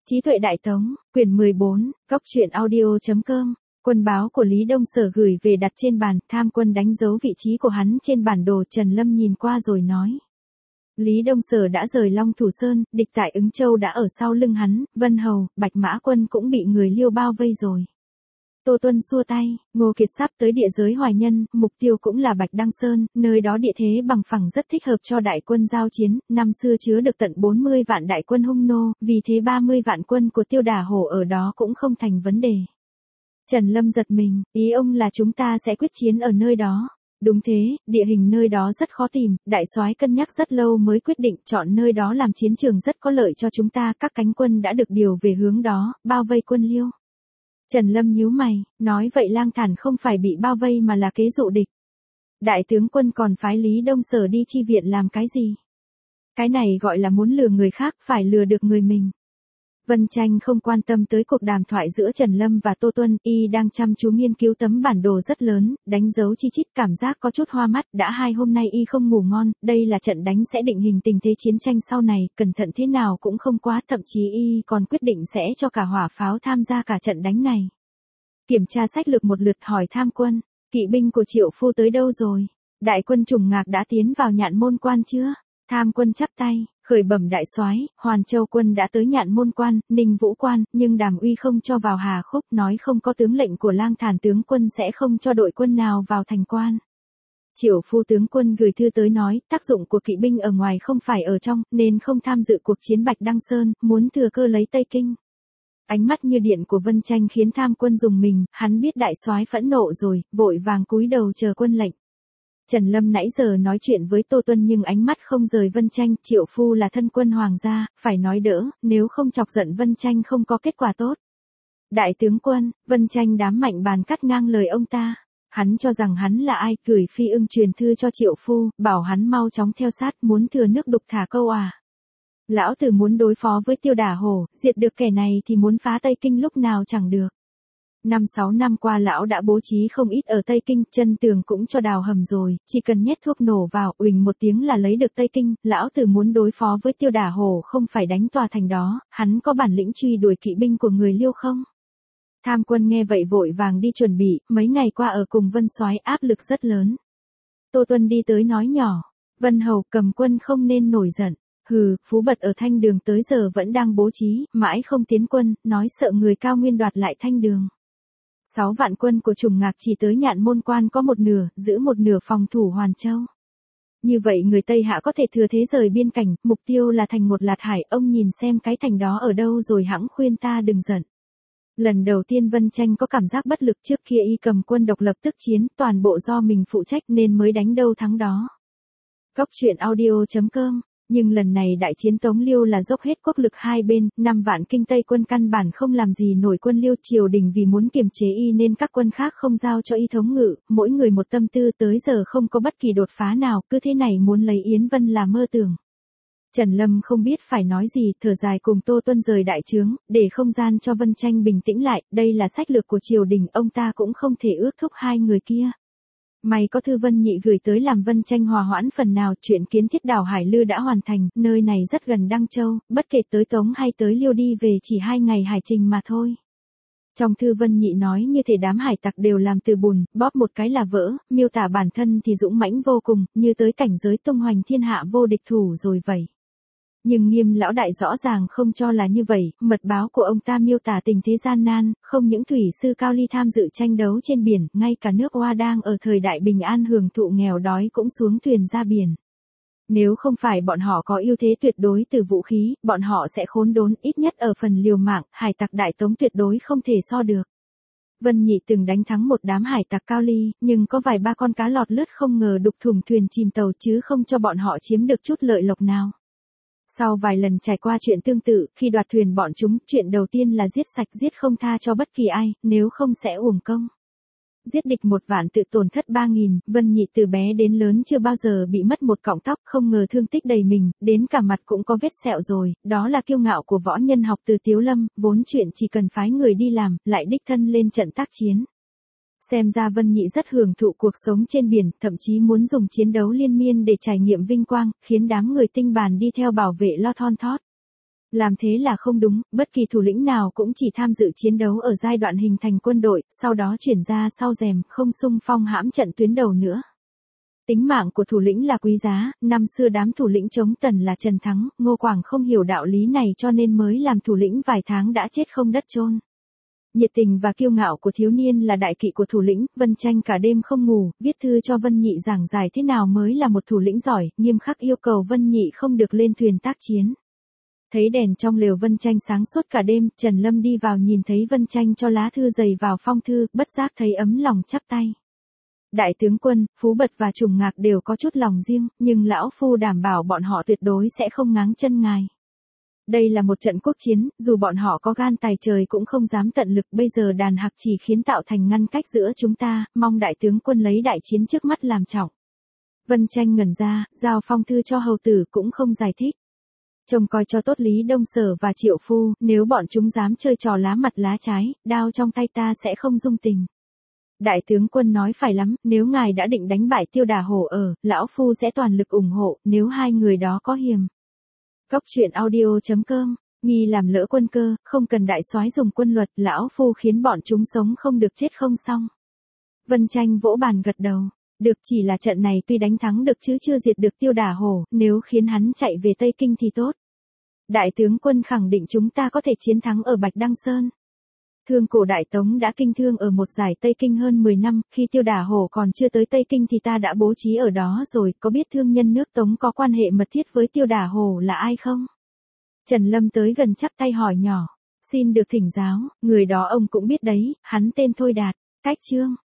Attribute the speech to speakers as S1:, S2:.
S1: Trí tuệ Đại Tống, quyển 14, góc truyện audio.com, quân báo của Lý Đông Sở gửi về đặt trên bàn, tham quân đánh dấu vị trí của hắn trên bản đồ. Trần Lâm nhìn qua rồi nói. Lý Đông Sở đã rời Long Thủ Sơn, địch tại Ứng Châu đã ở sau lưng hắn, Vân Hầu, Bạch Mã Quân cũng bị người Liêu bao vây rồi. Tô Tuân xua tay, Ngô Kiệt sắp tới địa giới Hoài Nhân, mục tiêu cũng là Bạch Đăng Sơn, nơi đó địa thế bằng phẳng rất thích hợp cho đại quân giao chiến, năm xưa chứa được tận 40 vạn đại quân hung nô, vì thế 30 vạn quân của Tiêu Đả Hổ ở đó cũng không thành vấn đề. Trần Lâm giật mình, ý ông là chúng ta sẽ quyết chiến ở nơi đó. Đúng thế, địa hình nơi đó rất khó tìm, đại soái cân nhắc rất lâu mới quyết định chọn nơi đó làm chiến trường rất có lợi cho chúng ta, các cánh quân đã được điều về hướng đó, bao vây quân Liêu. Trần Lâm nhíu mày, nói vậy Lang Thản không phải bị bao vây mà là kế dụ địch. Đại tướng quân còn phái Lý Đông Sở đi chi viện làm cái gì? Cái này gọi là muốn lừa người khác, phải lừa được người mình. Vân Tranh không quan tâm tới cuộc đàm thoại giữa Trần Lâm và Tô Tuân, y đang chăm chú nghiên cứu tấm bản đồ rất lớn, đánh dấu chi chít, cảm giác có chút hoa mắt, đã 2 hôm nay y không ngủ ngon, đây là trận đánh sẽ định hình tình thế chiến tranh sau này, cẩn thận thế nào cũng không quá, thậm chí y còn quyết định sẽ cho cả hỏa pháo tham gia cả trận đánh này. Kiểm tra sách lược một lượt, hỏi tham quân, kỵ binh của Triệu Phu tới đâu rồi? Đại quân Trùng Ngạc đã tiến vào Nhạn Môn Quan chưa? Tham quân chắp tay, khởi bẩm đại soái, Hoàn Châu quân đã tới Nhạn Môn Quan, Ninh Vũ Quan, nhưng Đàm Uy không cho vào Hà Khúc, nói không có tướng lệnh của Lang Thản tướng quân sẽ không cho đội quân nào vào thành quan. Triệu Phu tướng quân gửi thư tới nói, tác dụng của kỵ binh ở ngoài không phải ở trong, nên không tham dự cuộc chiến Bạch Đăng Sơn, muốn thừa cơ lấy Tây Kinh. Ánh mắt như điện của Vân Tranh khiến tham quân rùng mình, hắn biết đại soái phẫn nộ rồi, vội vàng cúi đầu chờ quân lệnh. Trần Lâm nãy giờ nói chuyện với Tô Tuân nhưng ánh mắt không rời Vân Tranh, Triệu Phu là thân quân hoàng gia, phải nói đỡ, nếu không chọc giận Vân Tranh không có kết quả tốt. Đại tướng quân, Vân Tranh đám mạnh bàn cắt ngang lời ông ta. Hắn cho rằng hắn là ai, gửi Phi Ưng truyền thư cho Triệu Phu, bảo hắn mau chóng theo sát, muốn thừa nước đục thả câu à. Lão tử muốn đối phó với Tiêu Đả Hổ, diệt được kẻ này thì muốn phá Tây Kinh lúc nào chẳng được. 5-6 năm qua lão đã bố trí không ít ở Tây Kinh, chân tường cũng cho đào hầm rồi, chỉ cần nhét thuốc nổ vào, uỳnh một tiếng là lấy được Tây Kinh, lão tử muốn đối phó với Tiêu Đả Hổ không phải đánh tòa thành đó, hắn có bản lĩnh truy đuổi kỵ binh của người Liêu không? Tham quân nghe vậy vội vàng đi chuẩn bị, mấy ngày qua ở cùng Vân soái áp lực rất lớn. Tô Tuân đi tới nói nhỏ, Vân Hầu cầm quân không nên nổi giận. Hừ, Phú Bật ở Thanh Đường tới giờ vẫn đang bố trí, mãi không tiến quân, nói sợ người Cao Nguyên đoạt lại Thanh Đường. 6 vạn quân của Trùng Ngạc chỉ tới Nhạn Môn Quan có một nửa, giữ một nửa phòng thủ Hoàn Châu. Như vậy người Tây Hạ có thể thừa thế rời biên cảnh, mục tiêu là thành một Lạt Hải, ông nhìn xem cái thành đó ở đâu rồi hẵng khuyên ta đừng giận. Lần đầu tiên Vân Tranh có cảm giác bất lực, trước kia y cầm quân độc lập tức chiến, toàn bộ do mình phụ trách nên mới đánh đâu thắng đó. Góc truyện audio.com. Nhưng lần này đại chiến Tống Liêu là dốc hết quốc lực hai bên, 5 vạn kinh Tây quân căn bản không làm gì nổi quân Liêu, triều đình vì muốn kiềm chế y nên các quân khác không giao cho y thống ngự, mỗi người một tâm tư, tới giờ không có bất kỳ đột phá nào, cứ thế này muốn lấy Yến Vân là mơ tưởng. Trần Lâm không biết phải nói gì, thở dài cùng Tô Tuân rời đại trướng, để không gian cho Vân Tranh bình tĩnh lại, đây là sách lược của triều đình, ông ta cũng không thể ước thúc hai người kia. May có thư Vân Nhị gửi tới làm Vân Tranh hòa hoãn phần nào, chuyện kiến thiết đảo Hải Lư đã hoàn thành, nơi này rất gần Đăng Châu, bất kể tới Tống hay tới Liêu đi về chỉ 2 ngày hải trình mà thôi. Trong thư Vân Nhị nói như thể đám hải tặc đều làm từ bùn, bóp một cái là vỡ, miêu tả bản thân thì dũng mãnh vô cùng, như tới cảnh giới tung hoành thiên hạ vô địch thủ rồi vậy. Nhưng Nghiêm lão đại rõ ràng không cho là như vậy, mật báo của ông ta miêu tả tình thế gian nan, không những thủy sư Cao Ly tham dự tranh đấu trên biển, ngay cả nước Hoa đang ở thời đại bình an hưởng thụ nghèo đói cũng xuống thuyền ra biển. Nếu không phải bọn họ có ưu thế tuyệt đối từ vũ khí, bọn họ sẽ khốn đốn, ít nhất ở phần liều mạng, hải tặc Đại Tống tuyệt đối không thể so được. Vân Nhị từng đánh thắng một đám hải tặc Cao Ly, nhưng có vài ba con cá lọt lướt không ngờ đục thủng thuyền chìm tàu chứ không cho bọn họ chiếm được chút lợi lộc nào. Sau vài lần trải qua chuyện tương tự, khi đoạt thuyền bọn chúng, chuyện đầu tiên là giết sạch, giết không tha cho bất kỳ ai, nếu không sẽ uổng công. Giết địch 1 vạn tự tổn thất 3.000, Vân Nhị từ bé đến lớn chưa bao giờ bị mất một cọng tóc, không ngờ thương tích đầy mình, đến cả mặt cũng có vết sẹo rồi, đó là kiêu ngạo của võ nhân học từ Tiếu Lâm, vốn chuyện chỉ cần phái người đi làm, lại đích thân lên trận tác chiến. Xem ra Vân Nhị rất hưởng thụ cuộc sống trên biển, thậm chí muốn dùng chiến đấu liên miên để trải nghiệm vinh quang, khiến đám người tinh bàn đi theo bảo vệ lo thon thót. Làm thế là không đúng, bất kỳ thủ lĩnh nào cũng chỉ tham dự chiến đấu ở giai đoạn hình thành quân đội, sau đó chuyển ra sau rèm, không xung phong hãm trận tuyến đầu nữa. Tính mạng của thủ lĩnh là quý giá, năm xưa đám thủ lĩnh chống Tần là Trần Thắng, Ngô Quảng không hiểu đạo lý này cho nên mới làm thủ lĩnh vài tháng đã chết không đất chôn. Nhiệt tình và kiêu ngạo của thiếu niên là đại kỵ của thủ lĩnh, Vân Tranh cả đêm không ngủ, viết thư cho Vân Nhị giảng giải thế nào mới là một thủ lĩnh giỏi, nghiêm khắc yêu cầu Vân Nhị không được lên thuyền tác chiến. Thấy đèn trong lều Vân Tranh sáng suốt cả đêm, Trần Lâm đi vào nhìn thấy Vân Tranh cho lá thư dày vào phong thư, bất giác thấy ấm lòng chắp tay. Đại tướng quân, Phú Bật và Trùng Ngạc đều có chút lòng riêng, nhưng lão phu đảm bảo bọn họ tuyệt đối sẽ không ngáng chân ngài. Đây là một trận quốc chiến, dù bọn họ có gan tài trời cũng không dám tận lực, bây giờ đàn hạc chỉ khiến tạo thành ngăn cách giữa chúng ta, mong đại tướng quân lấy đại chiến trước mắt làm trọng. Vân Tranh ngẩn ra, giao phong thư cho hầu tử cũng không giải thích. Trông coi cho tốt Lý Đông Sở và Triệu Phu, nếu bọn chúng dám chơi trò lá mặt lá trái, đao trong tay ta sẽ không dung tình. Đại tướng quân nói phải lắm, nếu ngài đã định đánh bại Tiêu Đà Hổ ở, lão phu sẽ toàn lực ủng hộ, nếu hai người đó có hiềm. Cóc truyện audio.com, nghi làm lỡ quân cơ, không cần đại soái dùng quân luật, lão phu khiến bọn chúng sống không được chết không xong. Vân Tranh vỗ bàn gật đầu, được, chỉ là trận này tuy đánh thắng được chứ chưa diệt được Tiêu Đà Hổ, nếu khiến hắn chạy về Tây Kinh thì tốt. Đại tướng quân khẳng định chúng ta có thể chiến thắng ở Bạch Đăng Sơn. Thương cổ Đại Tống đã kinh thương ở một giải Tây Kinh hơn 10 năm, khi Tiêu Đà Hổ còn chưa tới Tây Kinh thì ta đã bố trí ở đó rồi, có biết thương nhân nước Tống có quan hệ mật thiết với Tiêu Đà Hổ là ai không? Trần Lâm tới gần chắp tay hỏi nhỏ, xin được thỉnh giáo, người đó ông cũng biết đấy, hắn tên Thôi Đạt, cách Trương.